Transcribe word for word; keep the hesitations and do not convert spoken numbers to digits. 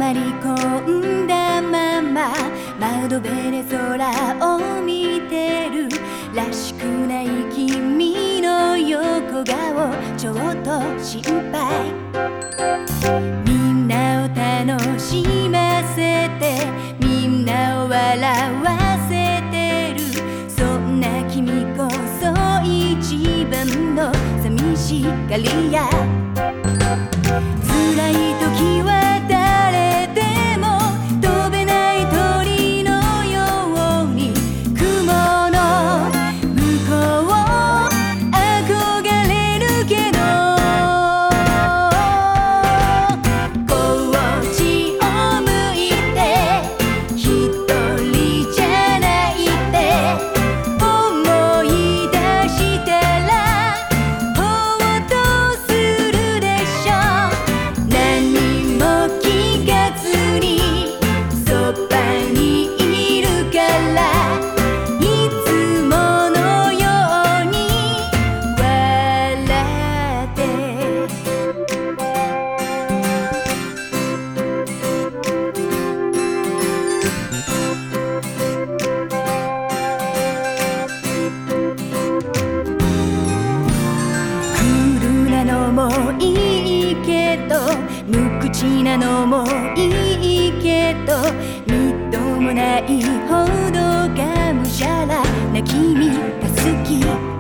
まり込んだまま窓辺で空を見てるらしくない君の横顔ちょっと心配。みんなを楽しませてみんなを笑わせてるそんな君こそ一番の寂しがり屋。辛い時は誰でも飛べない鳥のように雲の向こう憧れるけどこっちを向いて一人じゃないって思い出したらほっとするでしょ。何も聞かずにそばにいるからいつものように笑ってクールなのもいいけど無口なのもいいけどみっともないほどがむしゃらな君が好き。